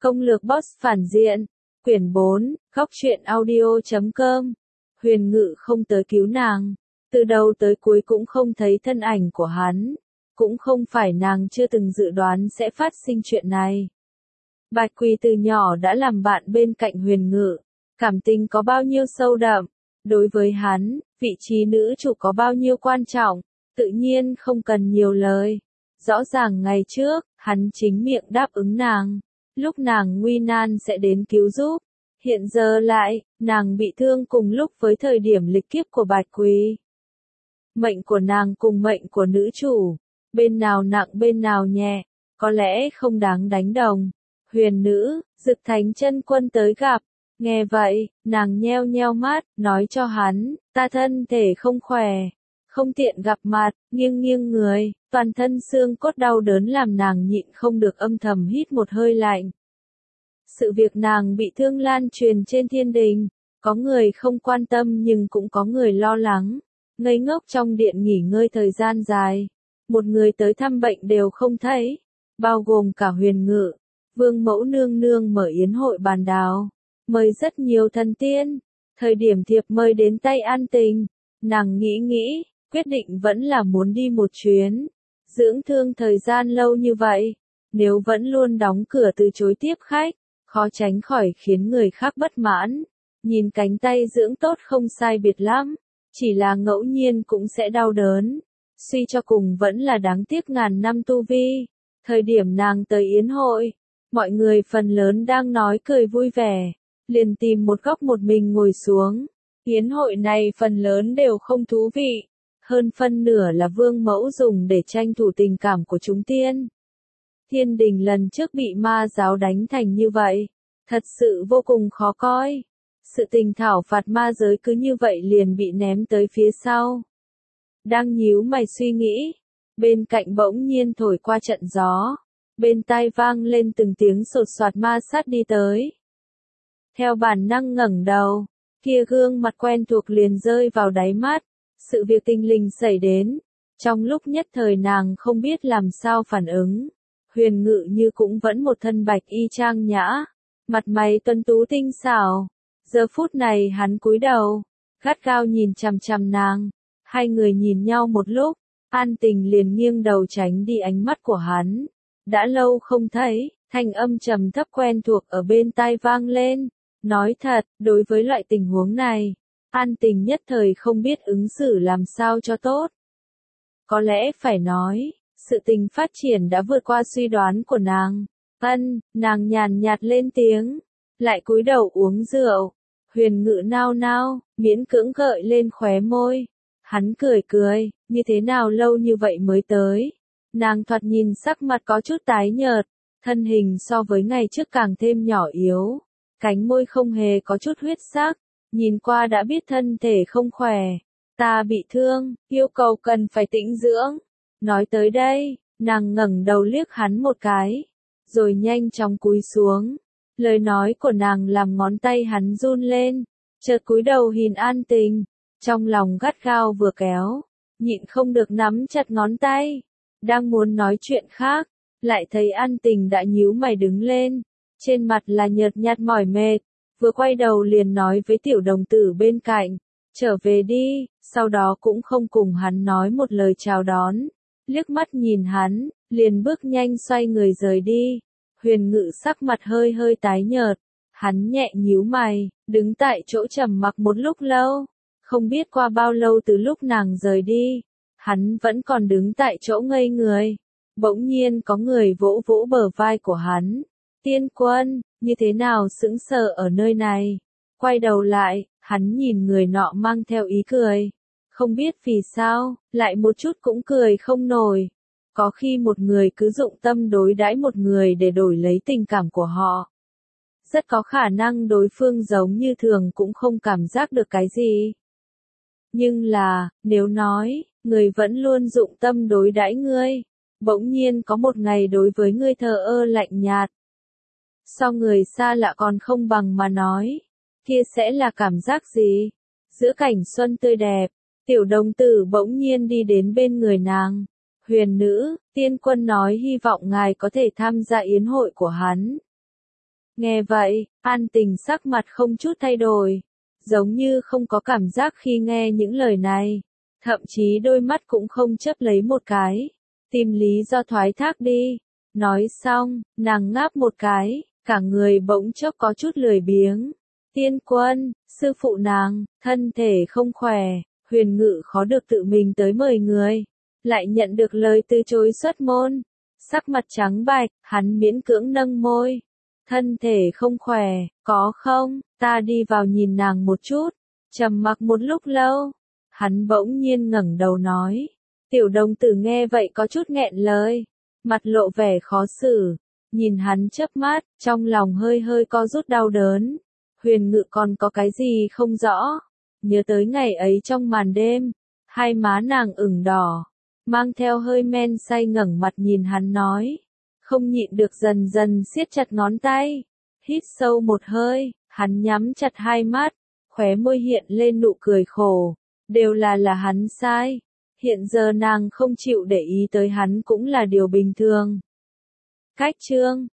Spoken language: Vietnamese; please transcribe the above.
Công lược boss phản diện. Quyển 4, góc truyện audio.com. Huyền Ngự không tới cứu nàng. Từ đầu tới cuối cũng không thấy thân ảnh của hắn. Cũng không phải nàng chưa từng dự đoán sẽ phát sinh chuyện này. Bạch Quỳ từ nhỏ đã làm bạn bên cạnh Huyền Ngự. Cảm tình có bao nhiêu sâu đậm. Đối với hắn, vị trí nữ chủ có bao nhiêu quan trọng. Tự nhiên không cần nhiều lời. Rõ ràng ngày trước, hắn chính miệng đáp ứng nàng. Lúc nàng nguy nan sẽ đến cứu giúp. Hiện giờ lại, nàng bị thương cùng lúc với thời điểm lịch kiếp của Bạch Quỳ. Mệnh của nàng cùng mệnh của nữ chủ. Bên nào nặng bên nào nhẹ. Có lẽ không đáng đánh đồng. Huyền nữ, Dực Thánh Chân Quân tới gặp. Nghe vậy, nàng nheo nheo mắt, nói cho hắn, ta thân thể không khỏe. Không tiện gặp mặt, nghiêng nghiêng người, toàn thân xương cốt đau đớn làm nàng nhịn không được âm thầm hít một hơi lạnh. Sự việc nàng bị thương lan truyền trên thiên đình, có người không quan tâm nhưng cũng có người lo lắng, ngây ngốc trong điện nghỉ ngơi thời gian dài. Một người tới thăm bệnh đều không thấy, bao gồm cả Huyền Ngự. Vương Mẫu nương nương mở yến hội bàn đào, mời rất nhiều thần tiên. Thời điểm thiệp mời đến tay An Tình, nàng nghĩ, quyết định vẫn là muốn đi một chuyến. Dưỡng thương thời gian lâu như vậy, nếu vẫn luôn đóng cửa từ chối tiếp khách, khó tránh khỏi khiến người khác bất mãn. Nhìn cánh tay dưỡng tốt không sai biệt lắm, chỉ là ngẫu nhiên cũng sẽ đau đớn. Suy cho cùng vẫn là đáng tiếc ngàn năm tu vi. Thời điểm nàng tới yến hội, mọi người phần lớn đang nói cười vui vẻ, liền tìm một góc một mình ngồi xuống. Yến hội này phần lớn đều không thú vị, hơn phân nửa là Vương Mẫu dùng để tranh thủ tình cảm của chúng tiên. Thiên đình lần trước bị ma giáo đánh thành như vậy, thật sự vô cùng khó coi. Sự tình thảo phạt ma giới cứ như vậy liền bị ném tới phía sau. Đang nhíu mày suy nghĩ, bên cạnh bỗng nhiên thổi qua trận gió, bên tai vang lên từng tiếng sột soạt ma sát đi tới. Theo bản năng ngẩng đầu, kia gương mặt quen thuộc liền rơi vào đáy mắt, sự việc tinh linh xảy đến, trong lúc nhất thời nàng không biết làm sao phản ứng. Huyền Ngự như cũng vẫn một thân bạch y trang nhã, mặt mày tuấn tú tinh xảo. Giờ phút này hắn cúi đầu, gắt gao nhìn chằm chằm nàng. Hai người nhìn nhau một lúc, An Tình liền nghiêng đầu tránh đi ánh mắt của hắn. Đã lâu không thấy, thanh âm trầm thấp quen thuộc ở bên tai vang lên. Nói thật, đối với loại tình huống này, An Tình nhất thời không biết ứng xử làm sao cho tốt. Có lẽ phải nói, sự tình phát triển đã vượt qua suy đoán của nàng. Nàng nhàn nhạt lên tiếng, lại cúi đầu uống rượu. Huyền Ngự nao nao, miễn cưỡng gợi lên khóe môi. Hắn cười, như thế nào lâu như vậy mới tới. Nàng thoạt nhìn sắc mặt có chút tái nhợt, thân hình so với ngày trước càng thêm nhỏ yếu. Cánh môi không hề có chút huyết sắc, nhìn qua đã biết thân thể không khỏe. Ta bị thương, yêu cầu cần phải tĩnh dưỡng. Nói tới đây, nàng ngẩng đầu liếc hắn một cái, rồi nhanh chóng cúi xuống. Lời nói của nàng làm ngón tay hắn run lên, chợt cúi đầu nhìn An Tình, trong lòng gắt gao vừa kéo, nhịn không được nắm chặt ngón tay. Đang muốn nói chuyện khác, lại thấy An Tình đã nhíu mày đứng lên, trên mặt là nhợt nhạt mỏi mệt, vừa quay đầu liền nói với tiểu đồng tử bên cạnh, trở về đi, sau đó cũng không cùng hắn nói một lời chào đón, liếc mắt nhìn hắn, liền bước nhanh xoay người rời đi. Huyền Ngự sắc mặt hơi tái nhợt, hắn nhẹ nhíu mày, đứng tại chỗ trầm mặc một lúc lâu, không biết qua bao lâu từ lúc nàng rời đi, hắn vẫn còn đứng tại chỗ ngây người. Bỗng nhiên có người vỗ vỗ bờ vai của hắn. Tiên Quân, như thế nào sững sờ ở nơi này? Quay đầu lại, hắn nhìn người nọ mang theo ý cười. Không biết vì sao, lại một chút cũng cười không nổi. Có khi một người cứ dụng tâm đối đãi một người để đổi lấy tình cảm của họ. Rất có khả năng đối phương giống như thường cũng không cảm giác được cái gì. Nhưng là, nếu nói, người vẫn luôn dụng tâm đối đãi ngươi, bỗng nhiên có một ngày đối với ngươi thờ ơ lạnh nhạt. So người xa lạ còn không bằng mà nói, kia sẽ là cảm giác gì? Giữa cảnh xuân tươi đẹp, tiểu đồng tử bỗng nhiên đi đến bên người nàng. Huyền nữ, Tiên Quân nói hy vọng ngài có thể tham gia yến hội của hắn. Nghe vậy, An Tình sắc mặt không chút thay đổi, giống như không có cảm giác khi nghe những lời này, thậm chí đôi mắt cũng không chớp lấy một cái, tìm lý do thoái thác đi. Nói xong, nàng ngáp một cái, cả người bỗng chốc có chút lười biếng. Tiên Quân, sư phụ nàng, thân thể không khỏe, Huyền Ngự khó được tự mình tới mời người, lại nhận được lời từ chối xuất môn. Sắc mặt trắng bạch, hắn miễn cưỡng nâng môi. Thân thể không khỏe, có không, ta đi vào nhìn nàng một chút. Trầm mặc một lúc lâu, hắn bỗng nhiên ngẩng đầu nói. Tiểu đồng tử nghe vậy có chút nghẹn lời, mặt lộ vẻ khó xử, nhìn hắn chớp mắt, trong lòng hơi hơi co rút đau đớn. Huyền Ngự còn có cái gì không rõ, nhớ tới ngày ấy trong màn đêm, hai má nàng ửng đỏ, mang theo hơi men say ngẩng mặt nhìn hắn nói, không nhịn được dần dần siết chặt ngón tay, hít sâu một hơi, hắn nhắm chặt hai mắt, khóe môi hiện lên nụ cười khổ, đều là hắn sai, hiện giờ nàng không chịu để ý tới hắn cũng là điều bình thường. Cách chương